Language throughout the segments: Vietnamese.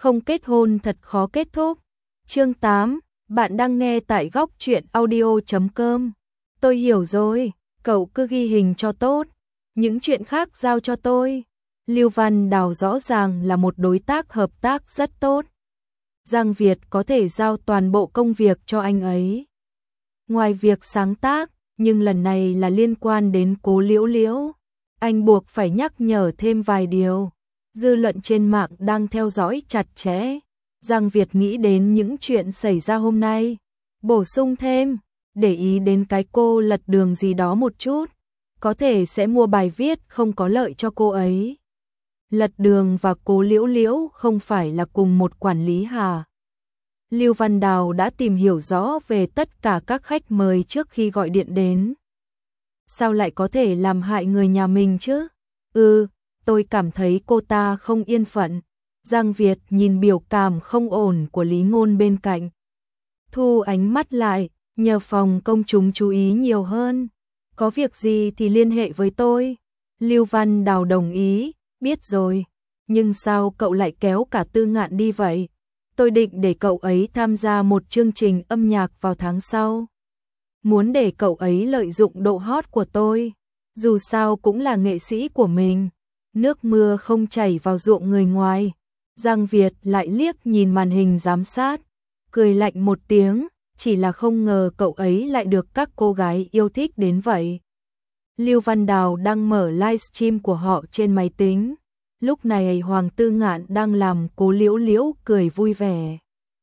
Không kết hôn thật khó kết thúc. Chương 8, bạn đang nghe tại góc truyện audio.com. Tôi hiểu rồi, cậu cứ ghi hình cho tốt, những chuyện khác giao cho tôi. Lưu Văn Đào rõ ràng là một đối tác hợp tác rất tốt. Giang Việt có thể giao toàn bộ công việc cho anh ấy. Ngoài việc sáng tác, nhưng lần này là liên quan đến Cố Liễu Liễu, anh buộc phải nhắc nhở thêm vài điều. Dư luận trên mạng đang theo dõi chặt chẽ. Giang Việt nghĩ đến những chuyện xảy ra hôm nay, bổ sung thêm, để ý đến cái cô lật đường gì đó một chút, có thể sẽ mua bài viết không có lợi cho cô ấy. Lật đường và Cố Liễu Liễu không phải là cùng một quản lý hả? Lưu Văn Đào đã tìm hiểu rõ về tất cả các khách mời trước khi gọi điện đến. Sao lại có thể làm hại người nhà mình chứ? Tôi cảm thấy cô ta không yên phận. Giang Việt nhìn biểu cảm không ổn của Lý Ngôn bên cạnh. Thu ánh mắt lại, nhờ phòng công chúng chú ý nhiều hơn. Có việc gì thì liên hệ với tôi. Lưu Văn Đào đồng ý, biết rồi. Nhưng sao cậu lại kéo cả Tư Ngạn đi vậy? Tôi định để cậu ấy tham gia một chương trình âm nhạc vào tháng sau. Muốn để cậu ấy lợi dụng độ hot của tôi. Dù sao cũng là nghệ sĩ của mình. Nước mưa không chảy vào ruộng người ngoài. Giang Việt lại liếc nhìn màn hình giám sát, cười lạnh một tiếng, chỉ là không ngờ cậu ấy lại được các cô gái yêu thích đến vậy. Lưu Văn Đào đang mở livestream của họ trên máy tính. Lúc này Hoàng Tư Ngạn đang làm Cố Liễu Liễu cười vui vẻ.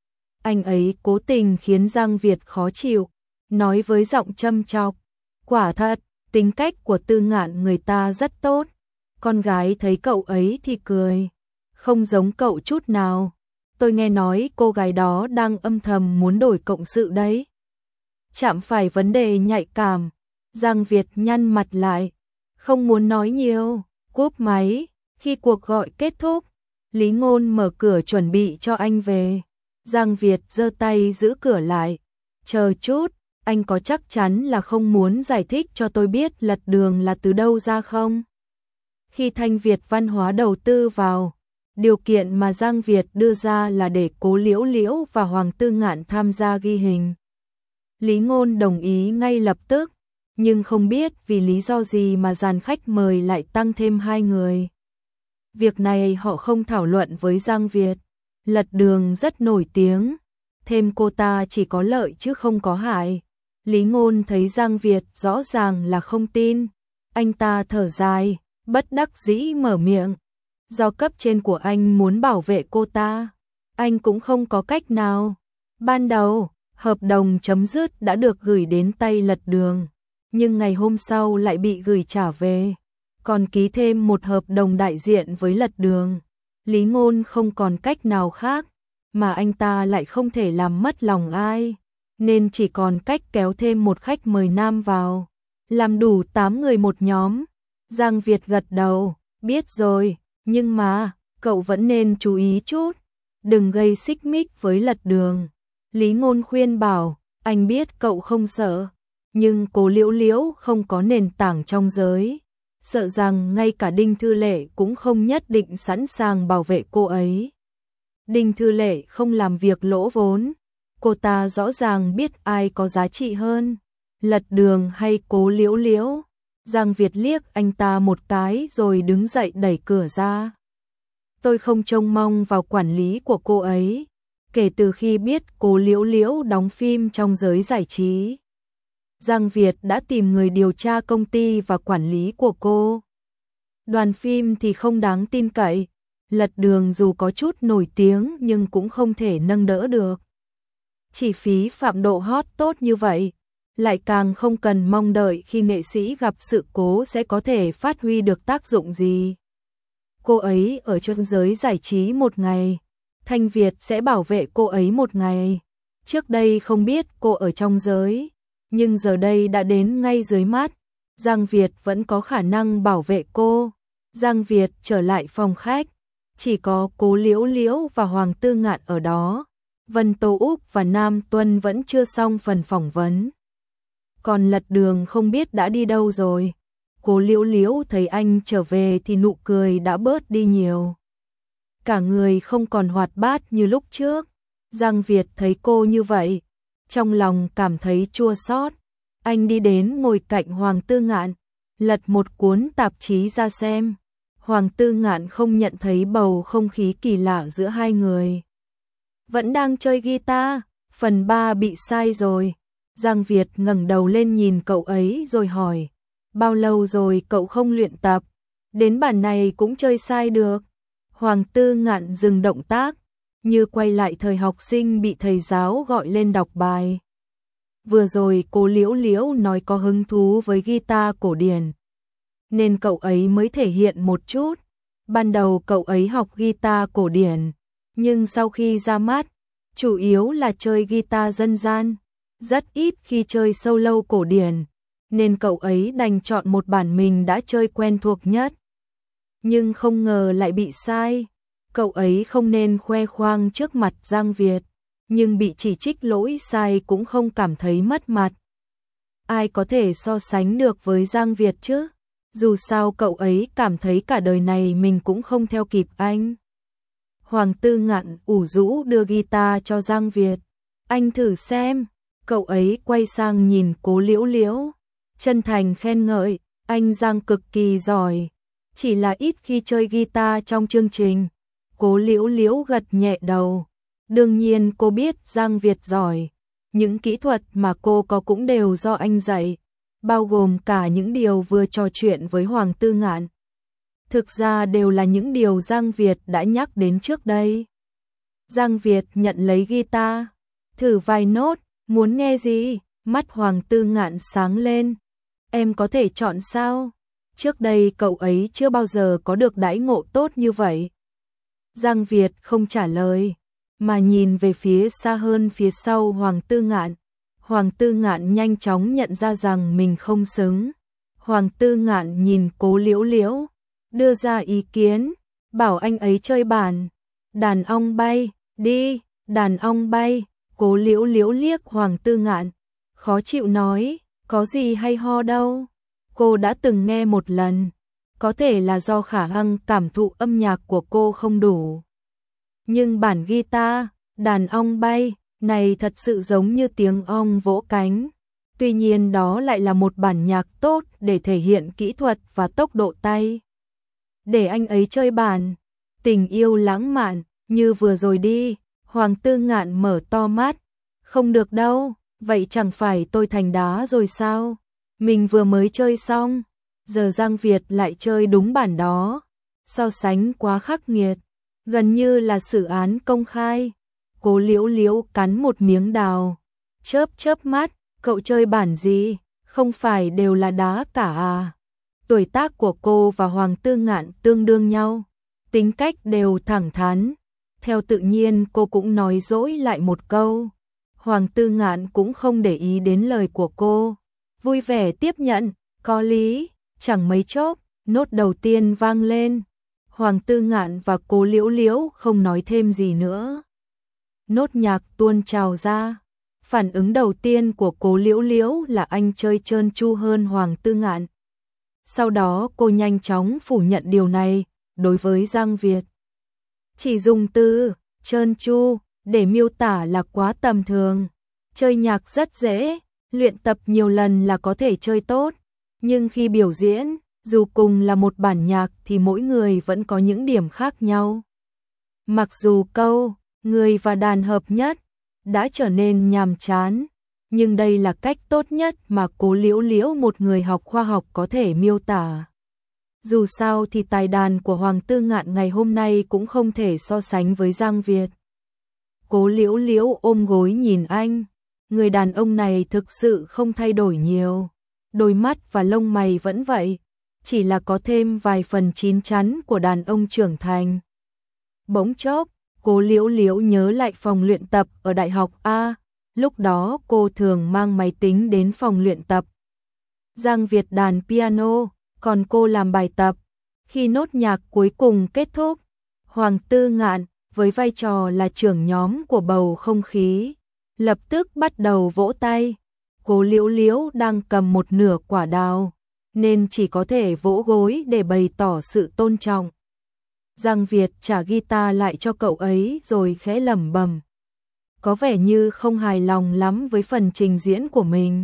Anh ấy cố tình khiến Giang Việt khó chịu, nói với giọng châm chọc. Quả thật, tính cách của Tư Ngạn người ta rất tốt. Con gái thấy cậu ấy thì cười. Không giống cậu chút nào. Tôi nghe nói cô gái đó đang âm thầm muốn đổi cộng sự đấy. Chạm phải vấn đề nhạy cảm. Giang Việt nhăn mặt lại. Không muốn nói nhiều. Cúp máy. Khi cuộc gọi kết thúc, Lý Ngôn mở cửa chuẩn bị cho anh về. Giang Việt giơ tay giữ cửa lại. Chờ chút, anh có chắc chắn là không muốn giải thích cho tôi biết lật đường là từ đâu ra không? Khi Thanh Việt Văn hóa đầu tư vào, điều kiện mà Giang Việt đưa ra là để Cố Liễu Liễu và Hoàng Tư Ngạn tham gia ghi hình. Lý Ngôn đồng ý ngay lập tức, nhưng không biết vì lý do gì mà dàn khách mời lại tăng thêm 2 người. Việc này họ không thảo luận với Giang Việt. Lật đường rất nổi tiếng, thêm cô ta chỉ có lợi chứ không có hại. Lý Ngôn thấy Giang Việt rõ ràng là không tin. Anh ta thở dài, bất đắc dĩ mở miệng. Do cấp trên của anh muốn bảo vệ cô ta, anh cũng không có cách nào. Ban đầu, hợp đồng chấm dứt đã được gửi đến tay lật đường, nhưng ngày hôm sau lại bị gửi trả về. Còn ký thêm một hợp đồng đại diện với lật đường. Lý Ngôn không còn cách nào khác, mà anh ta lại không thể làm mất lòng ai, nên chỉ còn cách kéo thêm một khách mời nam vào. Làm đủ 8 người một nhóm. Giang Việt gật đầu, biết rồi, nhưng mà, cậu vẫn nên chú ý chút, đừng gây xích mích với lật đường. Lý Ngôn khuyên bảo, anh biết cậu không sợ, nhưng Cố Liễu Liễu không có nền tảng trong giới. Sợ rằng ngay cả Đinh Thư Lệ cũng không nhất định sẵn sàng bảo vệ cô ấy. Đinh Thư Lệ không làm việc lỗ vốn, cô ta rõ ràng biết ai có giá trị hơn, lật đường hay Cố Liễu Liễu. Giang Việt liếc anh ta một cái rồi đứng dậy đẩy cửa ra. Tôi không trông mong vào quản lý của cô ấy, kể từ khi biết Cố Liễu Liễu đóng phim trong giới giải trí. Giang Việt đã tìm người điều tra công ty và quản lý của cô. Đoàn phim thì không đáng tin cậy, lật đường dù có chút nổi tiếng nhưng cũng không thể nâng đỡ được. Chỉ phí phạm độ hot tốt như vậy, lại càng không cần mong đợi khi nghệ sĩ gặp sự cố sẽ có thể phát huy được tác dụng gì. Cô ấy ở trong giới giải trí một ngày, Thanh Việt sẽ bảo vệ cô ấy một ngày. Trước đây không biết cô ở trong giới, nhưng giờ đây đã đến ngay dưới mắt, Giang Việt vẫn có khả năng bảo vệ cô. Giang Việt trở lại phòng khách, chỉ có Cố Liễu Liễu và Hoàng Tư Ngạn ở đó. Vân Tô Úc và Nam Tuân vẫn chưa xong phần phỏng vấn. Còn lật đường không biết đã đi đâu rồi. Cố Liễu Liễu thấy anh trở về thì nụ cười đã bớt đi nhiều. cả người không còn hoạt bát như lúc trước. Giang Việt thấy cô như vậy, trong lòng cảm thấy chua xót. Anh đi đến ngồi cạnh Hoàng Tư Ngạn, lật một cuốn tạp chí ra xem. Hoàng Tư Ngạn không nhận thấy bầu không khí kỳ lạ giữa hai người. Vẫn đang chơi guitar, phần 3 bị sai rồi. Giang Việt ngẩng đầu lên nhìn cậu ấy rồi hỏi, bao lâu rồi cậu không luyện tập, đến bản này cũng chơi sai được. Hoàng Tư Ngạn dừng động tác, như quay lại thời học sinh bị thầy giáo gọi lên đọc bài. Vừa rồi cô Liễu Liễu nói có hứng thú với guitar cổ điển, nên cậu ấy mới thể hiện một chút. Ban đầu cậu ấy học guitar cổ điển, nhưng sau khi ra mắt, chủ yếu là chơi guitar dân gian, rất ít khi chơi solo cổ điển, nên cậu ấy đành chọn một bản mình đã chơi quen thuộc nhất. Nhưng không ngờ lại bị sai. Cậu ấy không nên khoe khoang trước mặt Giang Việt, nhưng bị chỉ trích lỗi sai cũng không cảm thấy mất mặt. Ai có thể so sánh được với Giang Việt chứ? Dù sao cậu ấy cảm thấy cả đời này mình cũng không theo kịp anh. Hoàng Tư Ngạn ủ rũ đưa guitar cho Giang Việt. Anh thử xem. Cậu ấy quay sang nhìn Cố Liễu Liễu, chân thành khen ngợi, anh Giang cực kỳ giỏi, chỉ là ít khi chơi guitar trong chương trình. Cố Liễu Liễu gật nhẹ đầu. Đương nhiên cô biết Giang Việt giỏi, những kỹ thuật mà cô có cũng đều do anh dạy, bao gồm cả những điều vừa trò chuyện với Hoàng Tư Ngạn. Thực ra đều là những điều Giang Việt đã nhắc đến trước đây. Giang Việt nhận lấy guitar, thử vài nốt, muốn nghe gì? Mắt Hoàng Tư Ngạn sáng lên. Em có thể chọn sao? Trước đây cậu ấy chưa bao giờ có được đãi ngộ tốt như vậy. Giang Việt không trả lời, mà nhìn về phía xa hơn phía sau Hoàng Tư Ngạn. Hoàng Tư Ngạn nhanh chóng nhận ra rằng mình không xứng. Hoàng Tư Ngạn nhìn Cố Liễu Liễu, đưa ra ý kiến, bảo anh ấy chơi bản Đàn Ong Bay, đi, Đàn Ong Bay. Cố Liễu Liễu liếc Hoàng Tư Ngạn, khó chịu nói, có gì hay ho đâu. Cô đã từng nghe một lần, có thể là do khả năng cảm thụ âm nhạc của cô không đủ. Nhưng bản guitar, Đàn Ong Bay, này thật sự giống như tiếng ong vỗ cánh. Tuy nhiên đó lại là một bản nhạc tốt để thể hiện kỹ thuật và tốc độ tay. Để anh ấy chơi bản Tình Yêu Lãng Mạn như vừa rồi đi. Hoàng Tư Ngạn mở to mắt. Không được đâu, vậy chẳng phải tôi thành đá rồi sao? Mình vừa mới chơi xong, giờ Giang Việt lại chơi đúng bản đó. So sánh quá khắc nghiệt, gần như là xử án công khai. Cố Liễu Liễu cắn một miếng đào, chớp chớp mắt, cậu chơi bản gì? Không phải đều là đá cả à? Tuổi tác của cô và Hoàng Tư Ngạn tương đương nhau, tính cách đều thẳng thắn. Theo tự nhiên cô cũng nói dỗi lại một câu. Hoàng Tư Ngạn cũng không để ý đến lời của cô, vui vẻ tiếp nhận, có lý. Chẳng mấy chốc, nốt đầu tiên vang lên. Hoàng Tư Ngạn và Cố Liễu Liễu không nói thêm gì nữa. Nốt nhạc tuôn trào ra. Phản ứng đầu tiên của Cố Liễu Liễu là anh chơi trơn tru hơn Hoàng Tư Ngạn. Sau đó cô nhanh chóng phủ nhận điều này đối với Giang Việt. Chỉ dùng từ trơn tru để miêu tả là quá tầm thường. Chơi nhạc rất dễ, luyện tập nhiều lần là có thể chơi tốt. Nhưng khi biểu diễn, dù cùng là một bản nhạc thì mỗi người vẫn có những điểm khác nhau. Mặc dù câu người và đàn hợp nhất đã trở nên nhàm chán, nhưng đây là cách tốt nhất mà Cố Liễu Liễu, một người học khoa học, có thể miêu tả. Dù sao thì tài đàn của Hoàng Tư Ngạn ngày hôm nay cũng không thể so sánh với Giang Việt. Cố Liễu Liễu ôm gối nhìn anh, người đàn ông này thực sự không thay đổi nhiều. Đôi mắt và lông mày vẫn vậy, chỉ là có thêm vài phần chín chắn của đàn ông trưởng thành. Bỗng chốc, Cố Liễu Liễu nhớ lại phòng luyện tập ở Đại học A, lúc đó cô thường mang máy tính đến phòng luyện tập. Giang Việt đàn piano, còn cô làm bài tập. Khi nốt nhạc cuối cùng kết thúc, Hoàng Tư Ngạn với vai trò là trưởng nhóm của bầu không khí, lập tức bắt đầu vỗ tay. Cố Liễu Liễu đang cầm một nửa quả đào, nên chỉ có thể vỗ gối để bày tỏ sự tôn trọng. Giang Việt trả guitar lại cho cậu ấy rồi khẽ lẩm bẩm. Có vẻ như không hài lòng lắm với phần trình diễn của mình.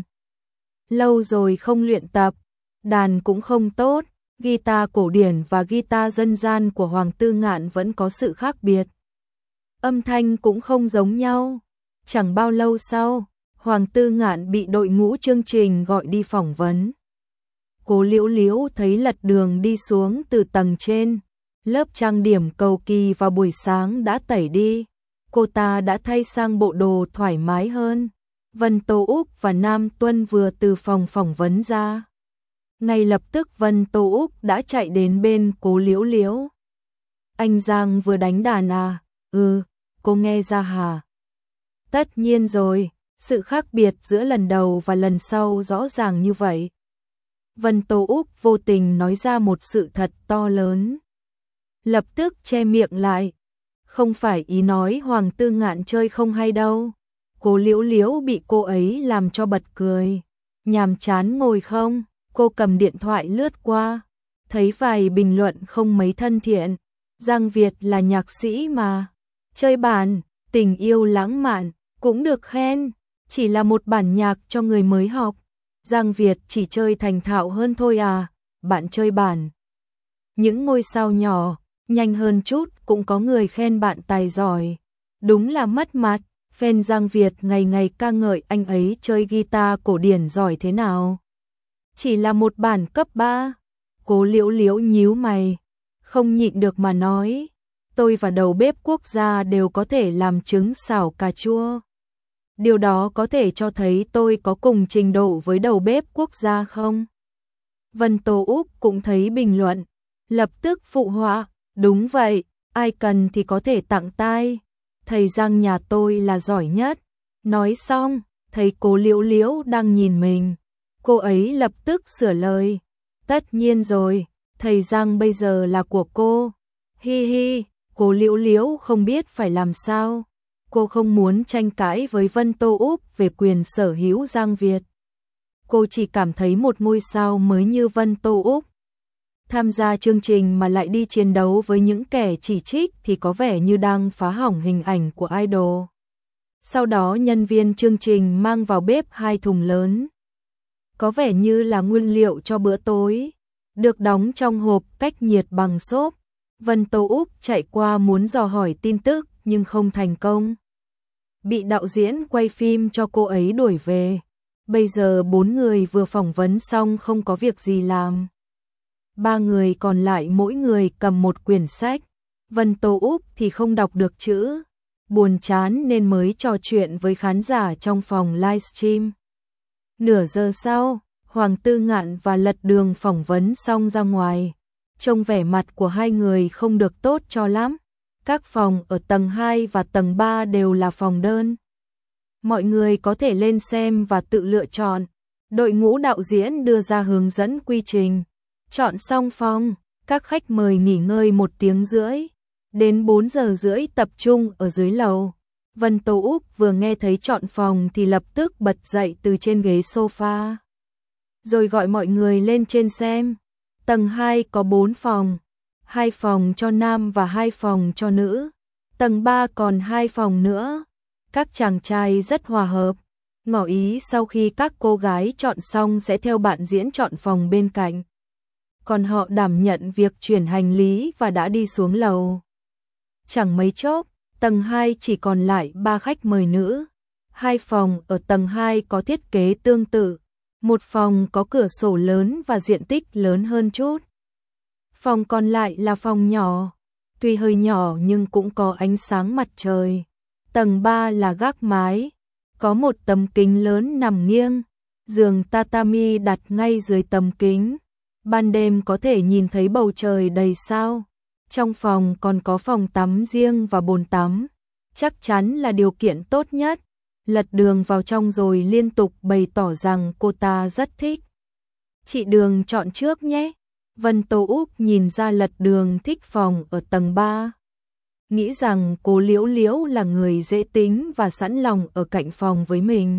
Lâu rồi không luyện tập, đàn cũng không tốt, guitar cổ điển và guitar dân gian của Hoàng Tư Ngạn vẫn có sự khác biệt. Âm thanh cũng không giống nhau. Chẳng bao lâu sau, Hoàng Tư Ngạn bị đội ngũ chương trình gọi đi phỏng vấn. Cố Liễu Liễu thấy Lật Đường đi xuống từ tầng trên, lớp trang điểm cầu kỳ vào buổi sáng đã tẩy đi, cô ta đã thay sang bộ đồ thoải mái hơn. Vân Tô Úc và Nam Tuân vừa từ phòng phỏng vấn ra. Ngay lập tức Vân Tô Úc đã chạy đến bên Cố Liễu Liễu. Anh Giang vừa đánh đàn à? Ừ, cô nghe ra hả? Tất nhiên rồi, sự khác biệt giữa lần đầu và lần sau rõ ràng như vậy. Vân Tô Úc vô tình nói ra một sự thật to lớn. Lập tức che miệng lại. Không phải ý nói Hoàng Tư Ngạn chơi không hay đâu. Cố Liễu Liễu bị cô ấy làm cho bật cười. Nhàm chán ngồi không? Cô cầm điện thoại lướt qua. Thấy vài bình luận không mấy thân thiện. Giang Việt là nhạc sĩ mà. Chơi bản, tình yêu lãng mạn, cũng được khen. Chỉ là một bản nhạc cho người mới học. Giang Việt chỉ chơi thành thạo hơn thôi à. Bạn chơi bản. Những ngôi sao nhỏ, nhanh hơn chút cũng có người khen bạn tài giỏi. Đúng là mất mặt. Fan Giang Việt ngày ngày ca ngợi anh ấy chơi guitar cổ điển giỏi thế nào. Chỉ là một bản cấp 3. Cố Liễu Liễu nhíu mày, không nhịn được mà nói. Tôi và đầu bếp quốc gia đều có thể làm trứng xào cà chua. Điều đó có thể cho thấy tôi có cùng trình độ với đầu bếp quốc gia không? Vân Tô Úc cũng thấy bình luận, lập tức phụ họa. Đúng vậy, ai cần thì có thể tặng tai. Thầy Giang nhà tôi là giỏi nhất. Nói xong, thấy Cố Liễu Liễu đang nhìn mình. Cô ấy lập tức sửa lời. Tất nhiên rồi, thầy Giang bây giờ là của cô. Hi hi, Cố Liễu Liễu không biết phải làm sao. Cô không muốn tranh cãi với Vân Tô Úc về quyền sở hữu Giang Việt. Cô chỉ cảm thấy một ngôi sao mới như Vân Tô Úc tham gia chương trình mà lại đi chiến đấu với những kẻ chỉ trích thì có vẻ như đang phá hỏng hình ảnh của idol. Sau đó nhân viên chương trình mang vào bếp 2 thùng lớn. Có vẻ như là nguyên liệu cho bữa tối, được đóng trong hộp cách nhiệt bằng xốp. Vân Tô Úc chạy qua muốn dò hỏi tin tức nhưng không thành công. Bị đạo diễn quay phim cho cô ấy đuổi về. Bây giờ 4 người vừa phỏng vấn xong không có việc gì làm. 3 người còn lại mỗi người cầm một quyển sách. Vân Tô Úc thì không đọc được chữ. Buồn chán nên mới trò chuyện với khán giả trong phòng livestream. Nửa giờ sau, Hoàng Tư Ngạn và Lật Đường phỏng vấn xong ra ngoài. Trông vẻ mặt của hai người không được tốt cho lắm. Các phòng ở tầng 2 và tầng 3 đều là phòng đơn. Mọi người có thể lên xem và tự lựa chọn. Đội ngũ đạo diễn đưa ra hướng dẫn quy trình. Chọn xong phòng, các khách mời nghỉ ngơi 1 tiếng rưỡi. Đến 4 giờ rưỡi tập trung ở dưới lầu. Vân Tô Úc vừa nghe thấy chọn phòng thì lập tức bật dậy từ trên ghế sofa. Rồi gọi mọi người lên trên xem. Tầng 2 có 4 phòng. 2 phòng cho nam và 2 phòng cho nữ. Tầng 3 còn 2 phòng nữa. Các chàng trai rất hòa hợp. Ngỏ ý sau khi các cô gái chọn xong sẽ theo bạn diễn chọn phòng bên cạnh. Còn họ đảm nhận việc chuyển hành lý và đã đi xuống lầu. Chẳng mấy chốc, tầng 2 chỉ còn lại 3 khách mời nữ. 2 phòng ở tầng 2 có thiết kế tương tự. Một phòng có cửa sổ lớn và diện tích lớn hơn chút. Phòng còn lại là phòng nhỏ. Tuy hơi nhỏ nhưng cũng có ánh sáng mặt trời. Tầng 3 là gác mái. Có một tấm kính lớn nằm nghiêng. Giường tatami đặt ngay dưới tấm kính. Ban đêm có thể nhìn thấy bầu trời đầy sao. Trong phòng còn có phòng tắm riêng và bồn tắm. Chắc chắn là điều kiện tốt nhất. Lật Đường vào trong rồi liên tục bày tỏ rằng cô ta rất thích. Chị Đường chọn trước nhé. Vân Tô Úc nhìn ra Lật Đường thích phòng ở tầng 3. Nghĩ rằng Cố Liễu Liễu là người dễ tính và sẵn lòng ở cạnh phòng với mình.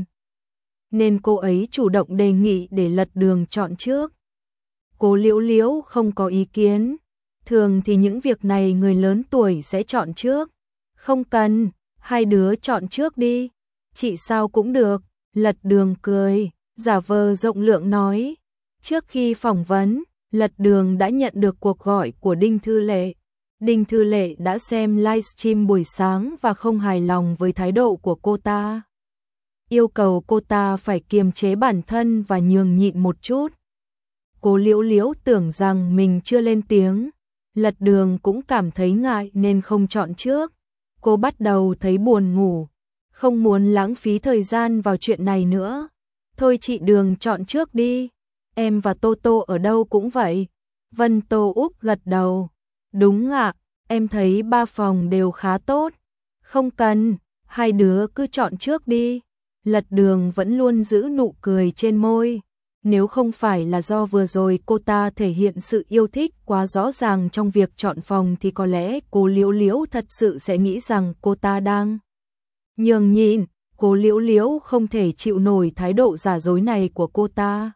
Nên cô ấy chủ động đề nghị để Lật Đường chọn trước. Cố Liễu Liễu không có ý kiến. Thường thì những việc này người lớn tuổi sẽ chọn trước. Không cần, hai đứa chọn trước đi. Chị sao cũng được, Lật Đường cười, giả vờ rộng lượng nói. Trước khi phỏng vấn, Lật Đường đã nhận được cuộc gọi của Đinh Thư Lệ. Đinh Thư Lệ đã xem livestream buổi sáng và không hài lòng với thái độ của cô ta. Yêu cầu cô ta phải kiềm chế bản thân và nhường nhịn một chút. Cố Liễu Liễu tưởng rằng mình chưa lên tiếng. Lật Đường cũng cảm thấy ngại nên không chọn trước. Cô bắt đầu thấy buồn ngủ, không muốn lãng phí thời gian vào chuyện này nữa. Thôi chị Đường chọn trước đi. Em và Tô Tô ở đâu cũng vậy. Vân Tô Úc gật đầu. Đúng ạ, em thấy ba phòng đều khá tốt. Không cần, hai đứa cứ chọn trước đi. Lật Đường vẫn luôn giữ nụ cười trên môi. Nếu không phải là do vừa rồi cô ta thể hiện sự yêu thích quá rõ ràng trong việc chọn phòng thì có lẽ Cố Liễu Liễu thật sự sẽ nghĩ rằng cô ta đang nhường nhịn. Cố Liễu Liễu không thể chịu nổi thái độ giả dối này của cô ta.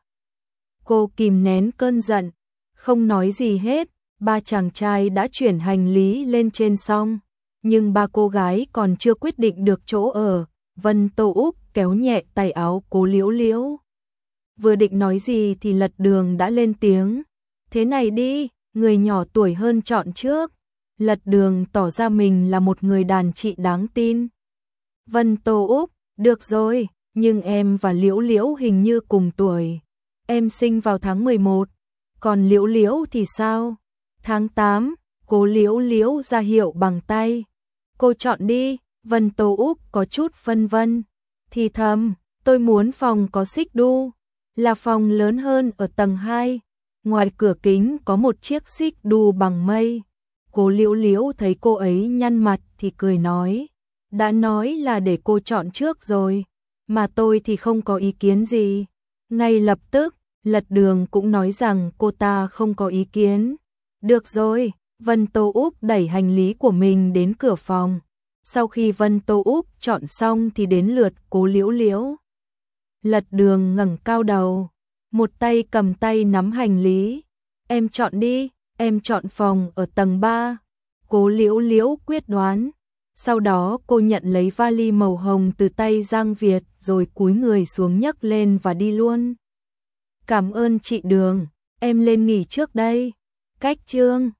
Cô kìm nén cơn giận, không nói gì hết. Ba chàng trai đã chuyển hành lý lên trên xong, nhưng ba cô gái còn chưa quyết định được chỗ ở. Vân Tô Úc kéo nhẹ tay áo Cố Liễu Liễu. Vừa định nói gì thì Lật Đường đã lên tiếng. Thế này đi, người nhỏ tuổi hơn chọn trước. Lật Đường tỏ ra mình là một người đàn chị đáng tin. Vân Tô Úc, được rồi, nhưng em và Liễu Liễu hình như cùng tuổi. Em sinh vào tháng 11, còn Liễu Liễu thì sao? Tháng 8, Cố Liễu Liễu ra hiệu bằng tay. Cô chọn đi. Vân Tô Úc có chút phân vân. Thì thầm, tôi muốn phòng có xích đu. Là phòng lớn hơn ở tầng 2. Ngoài cửa kính có một chiếc xích đu bằng mây. Cố Liễu Liễu thấy cô ấy nhăn mặt thì cười nói. Đã nói là để cô chọn trước rồi. Mà tôi thì không có ý kiến gì. Ngay lập tức, Lật Đường cũng nói rằng cô ta không có ý kiến. Được rồi, Vân Tô Úc đẩy hành lý của mình đến cửa phòng. Sau khi Vân Tô Úc chọn xong thì đến lượt Cố Liễu Liễu. Lật Đường ngẩng cao đầu, một tay cầm tay nắm hành lý. Em chọn đi, em chọn phòng ở tầng 3. Cố Liễu Liễu quyết đoán. Sau đó cô nhận lấy vali màu hồng từ tay Giang Việt rồi cúi người xuống nhấc lên và đi luôn. Cảm ơn chị Đường, em lên nghỉ trước đây. Cách chương